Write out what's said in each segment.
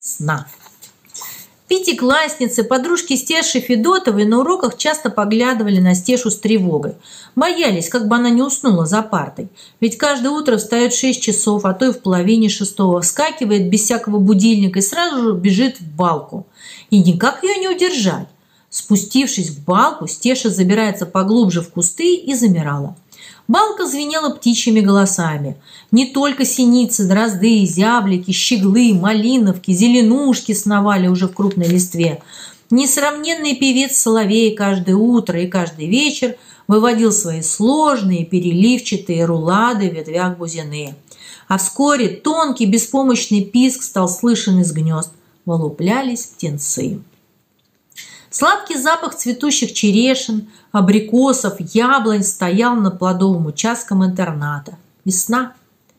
Сна. Пятиклассницы, подружки Стеши Федотовой на уроках часто поглядывали на Стешу с тревогой. Боялись, как бы она не уснула за партой. Ведь каждое утро встает в 6 часов, а то и в половине шестого, вскакивает без всякого будильника и сразу же бежит в балку. И никак ее не удержать. Спустившись в балку, Стеша забирается поглубже в кусты и замирала. Балка звенела птичьими голосами. Не только синицы, дрозды, зяблики, щеглы, малиновки, зеленушки сновали уже в крупной листве. Несравненный певец соловей каждое утро и каждый вечер выводил свои сложные, переливчатые рулады в ветвях бузины. А вскоре тонкий беспомощный писк стал слышен из гнезд. Вылуплялись птенцы. Сладкий запах цветущих черешин, абрикосов, яблонь стоял над плодовым участком интерната. Весна.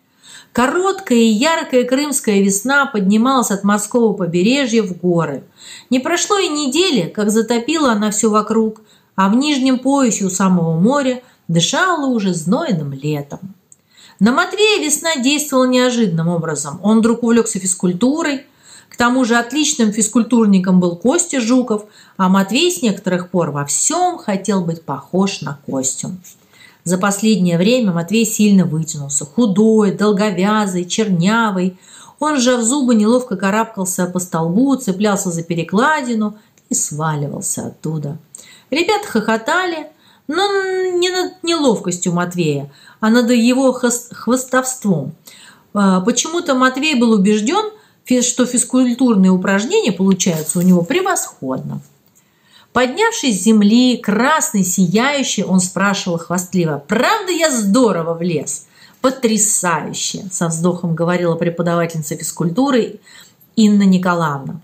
Короткая и яркая крымская весна поднималась от морского побережья в горы. Не прошло и недели, как затопила она все вокруг, а в нижнем поясе у самого моря дышала уже знойным летом. На Матвея весна действовала неожиданным образом. Он вдруг увлекся физкультурой. К тому же отличным физкультурником был Костя Жуков, а Матвей с некоторых пор во всем хотел быть похож на Костю. За последнее время Матвей сильно вытянулся. Худой, долговязый, чернявый. Он, сжав зубы, неловко карабкался по столбу, цеплялся за перекладину и сваливался оттуда. Ребята хохотали, но не над неловкостью Матвея, а над его хвастовством. Почему-то Матвей был убежден, что физкультурные упражнения получаются у него превосходно. Поднявшись с земли, красный, сияющий, он спрашивал хвастливо: «Правда, я здорово влез?» «Потрясающе!» – со вздохом говорила преподавательница физкультуры Инна Николаевна.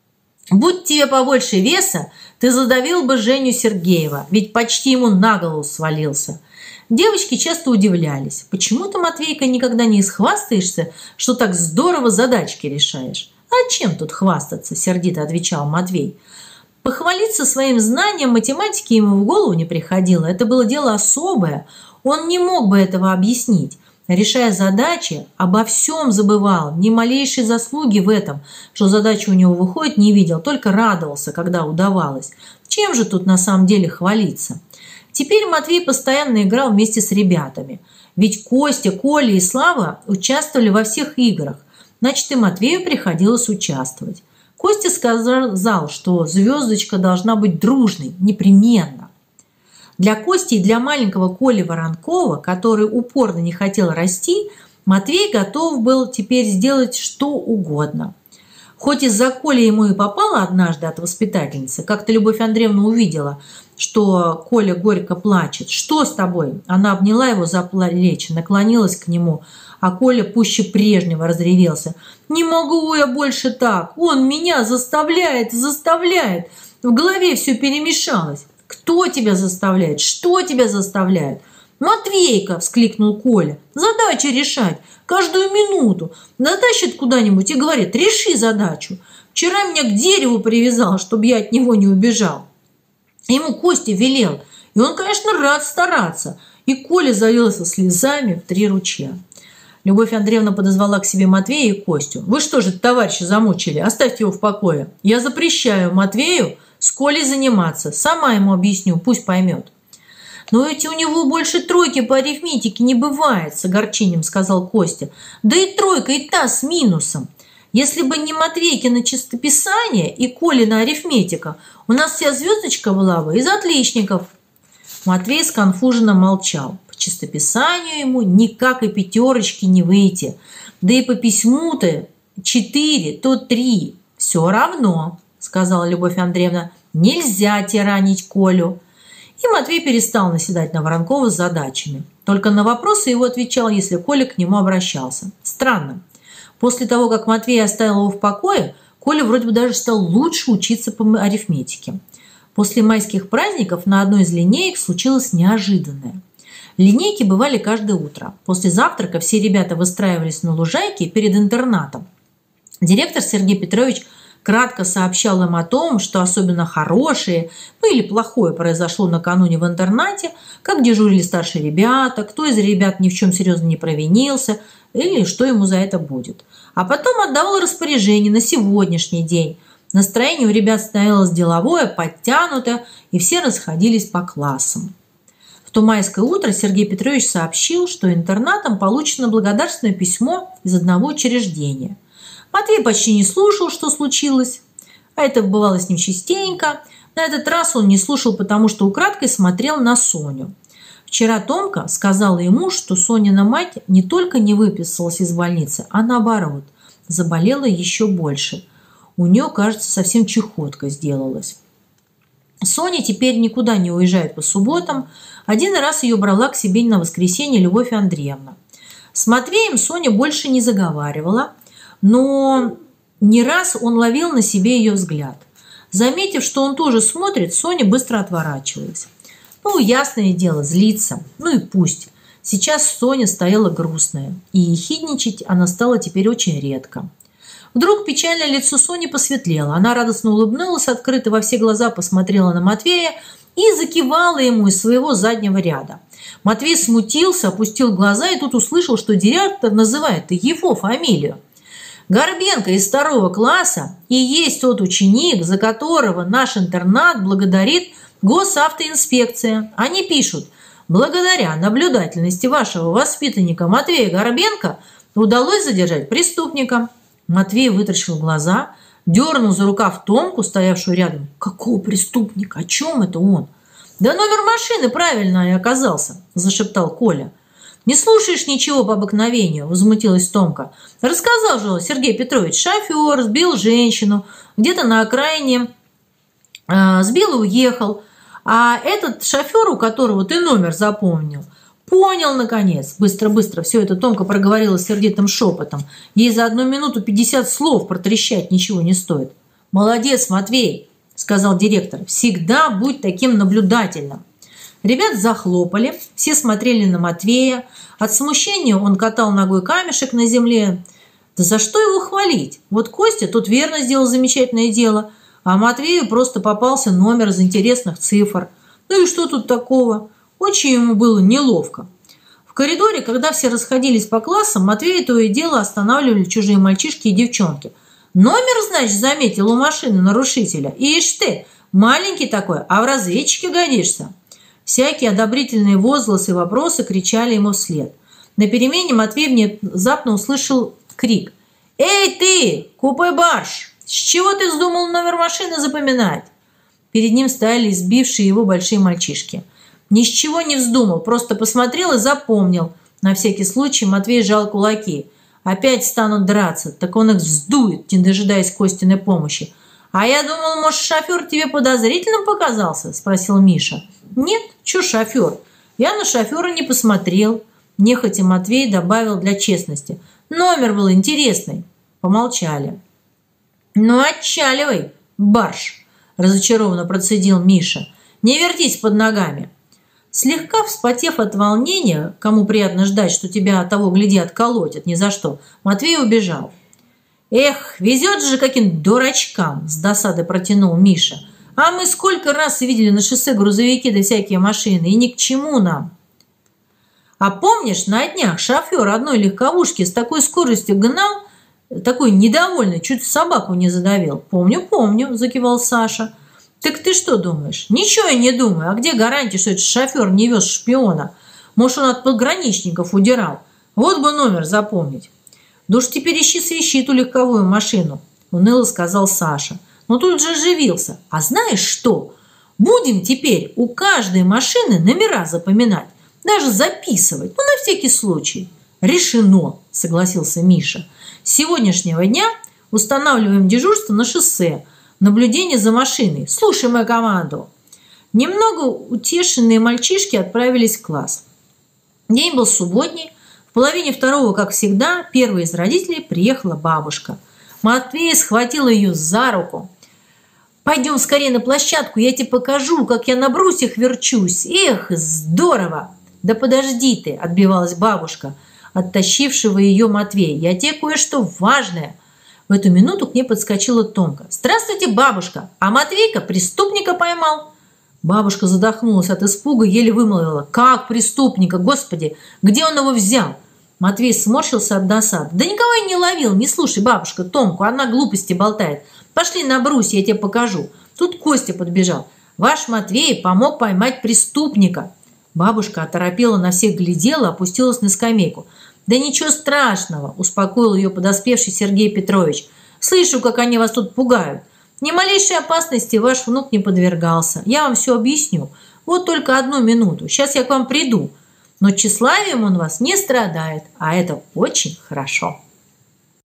«Будь тебе побольше веса, ты задавил бы Женю Сергеева, ведь почти ему на голову свалился». Девочки часто удивлялись: почему ты, Матвейка, никогда не исхвастаешься, что так здорово задачки решаешь? А чем тут хвастаться? Сердито отвечал Матвей. Похвалиться своим знанием математики ему в голову не приходило. Это было дело особое. Он не мог бы этого объяснить. Решая задачи, обо всем забывал, ни малейшей заслуги в этом, что задача у него выходит, не видел, только радовался, когда удавалось. Чем же тут на самом деле хвалиться? Теперь Матвей постоянно играл вместе с ребятами. Ведь Костя, Коля и Слава участвовали во всех играх. Значит, и Матвею приходилось участвовать. Костя сказал, что звездочка должна быть дружной, непременно. Для Кости и для маленького Коли Воронкова, который упорно не хотел расти, Матвей готов был теперь сделать что угодно. Хоть из-за Коли ему и попало однажды от воспитательницы, как-то Любовь Андреевна увидела, что Коля горько плачет. «Что с тобой?» Она обняла его за плечи, наклонилась к нему, а Коля пуще прежнего разревелся. «Не могу я больше так! Он меня заставляет! В голове все перемешалось!» «Кто тебя заставляет? Что тебя заставляет?» «Матвейка!» – вскликнул Коля. «Задачи решать! Каждую минуту! Затащит куда-нибудь и говорит: реши задачу! Вчера меня к дереву привязал, чтобы я от него не убежал!» Ему Костя велел, и он, конечно, рад стараться. И Коля залился слезами в 3 ручья. Любовь Андреевна подозвала к себе Матвея и Костю. «Вы что же, товарищи, замучили? Оставьте его в покое. Я запрещаю Матвею с Колей заниматься. Сама ему объясню, пусть поймет». «Но ведь у него больше 3 по арифметике не бывает», – с огорчением сказал Костя. «Да и 3 и та с минусом. Если бы не Матвейкино чистописание и Колина арифметика, у нас вся звездочка была бы из отличников». Матвей сконфуженно молчал. По чистописанию ему никак и 5 не выйти. Да и по письму-то 4, то 3. «Все равно», – сказала Любовь Андреевна, – «нельзя тиранить Колю». И Матвей перестал наседать на Воронкова с задачами. Только на вопросы его отвечал, если Коля к нему обращался. Странно. После того, как Матвей оставил его в покое, Коля вроде бы даже стал лучше учиться по арифметике. После майских праздников на одной из линеек случилось неожиданное. Линейки бывали каждое утро. После завтрака все ребята выстраивались на лужайке перед интернатом. Директор Сергей Петрович кратко сообщал им о том, что особенно хорошее, или плохое произошло накануне в интернате, как дежурили старшие ребята, кто из ребят ни в чем серьезно не провинился, или что ему за это будет. а потом отдавал распоряжение на сегодняшний день. Настроение у ребят становилось деловое, подтянутое, и все расходились по классам. В то майское утро Сергей Петрович сообщил, что интернатом получено благодарственное письмо из одного учреждения. Матвей почти не слушал, что случилось, а это бывало с ним частенько. На этот раз он не слушал, потому что украдкой смотрел на Соню. Вчера Томка сказала ему, что Сонина мать не только не выписалась из больницы, а наоборот, заболела еще больше. У нее, кажется, совсем чехотка сделалась. Соня теперь никуда не уезжает по субботам. Один раз ее брала к себе на воскресенье Любовь Андреевна. С Матвеем Соня больше не заговаривала, но не раз он ловил на себе ее взгляд. Заметив, что он тоже смотрит, Соня быстро отворачивалась. Ясное дело, злится. И пусть. Сейчас Соня стояла грустная, и ехидничать она стала теперь очень редко. Вдруг печальное лицо Сони посветлело. Она радостно улыбнулась, открыто во все глаза посмотрела на Матвея и закивала ему из своего заднего ряда. Матвей смутился, опустил глаза и тут услышал, что директор называет его фамилию. Горбенко из 2 класса и есть тот ученик, за которого наш интернат благодарит госавтоинспекция. Они пишут: благодаря наблюдательности вашего воспитанника Матвея Горбенко удалось задержать преступника. Матвей вытаращил глаза, дернул за рукав Томку, стоявшую рядом. Какого преступника? О чем это он? Да номер машины правильно и оказался, зашептал Коля. Не слушаешь ничего по обыкновению, возмутилась Томка. Рассказал же Сергей Петрович, шофер сбил женщину, где-то на окраине сбил и уехал. А этот шофер, у которого ты номер запомнил, понял, наконец. Быстро-быстро все это Томка проговорила сердитым шепотом. Ей за 1 минуту 50 слов протрещать ничего не стоит. Молодец, Матвей, сказал директор. Всегда будь таким наблюдательным. Ребят захлопали, все смотрели на Матвея. От смущения он катал ногой камешек на земле. Да за что его хвалить? Вот Костя тут верно сделал замечательное дело, а Матвею просто попался номер из интересных цифр. И что тут такого? Очень ему было неловко. В коридоре, когда все расходились по классам, Матвея то и дело останавливали чужие мальчишки и девчонки. Номер, значит, заметил у машины нарушителя. Ишь ты, маленький такой, а в разведчике годишься. Всякие одобрительные возгласы и вопросы кричали ему вслед. На перемене Матвей внезапно услышал крик. «Эй ты, купе барж! С чего ты вздумал номер машины запоминать?» Перед ним стояли избившие его большие мальчишки. Ни с чего не вздумал, просто посмотрел и запомнил. На всякий случай Матвей сжал кулаки. Опять станут драться, так он их вздует, не дожидаясь Костиной помощи. «А я думал, может, шофер тебе подозрительным показался?» – спросил Миша. «Нет, чё шофер? Я на шофера не посмотрел», – нехотя Матвей добавил для честности. «Номер был интересный». Помолчали. «Ну, отчаливай, барж!» – разочарованно процедил Миша. «Не вертись под ногами». Слегка вспотев от волнения, кому приятно ждать, что тебя того гляди отколотят ни за что, Матвей убежал. «Эх, везет же каким дурачкам!» – с досады протянул Миша. «А мы сколько раз видели на шоссе грузовики да всякие машины, и ни к чему нам!» «А помнишь, на днях шофер одной легковушки с такой скоростью гнал, такой недовольный, чуть собаку не задавил?» «Помню», – закивал Саша. «Так ты что думаешь?» «Ничего я не думаю. А где гарантия, что этот шофер не вез шпиона? Может, он от пограничников удирал? Вот бы номер запомнить». «Да уж теперь ищи ту легковую машину», – уныло сказал Саша. Но тут же оживился. «А знаешь что? Будем теперь у каждой машины номера запоминать, даже записывать, на всякий случай». «Решено», – согласился Миша. «С сегодняшнего дня устанавливаем дежурство на шоссе, наблюдение за машиной. Слушай мою команду». Немного утешенные мальчишки отправились в класс. День был субботний. В половине 2, как всегда, первой из родителей приехала бабушка. Матвей схватил ее за руку. «Пойдем скорее на площадку, я тебе покажу, как я на брусьях верчусь. Эх, здорово!» «Да подожди ты», – отбивалась бабушка, оттащившего ее Матвея. «Я тебе кое-что важное». В эту минуту к ней подскочила Томка. «Здравствуйте, бабушка! А Матвейка преступника поймал!» Бабушка задохнулась от испуга, еле вымолвила. «Как преступника? Господи, где он его взял?» Матвей сморщился от досады. Да никого я не ловил, не слушай, бабушка, Томку, она глупости болтает. Пошли на брусья, я тебе покажу. Тут Костя подбежал. Ваш Матвей помог поймать преступника. Бабушка оторопела, на всех глядела, опустилась на скамейку. Да ничего страшного, успокоил ее подоспевший Сергей Петрович. Слышу, как они вас тут пугают. Ни малейшей опасности ваш внук не подвергался. Я вам все объясню. Вот только 1 минуту. Сейчас я к вам приду. Но тщеславием он вас не страдает, а это очень хорошо.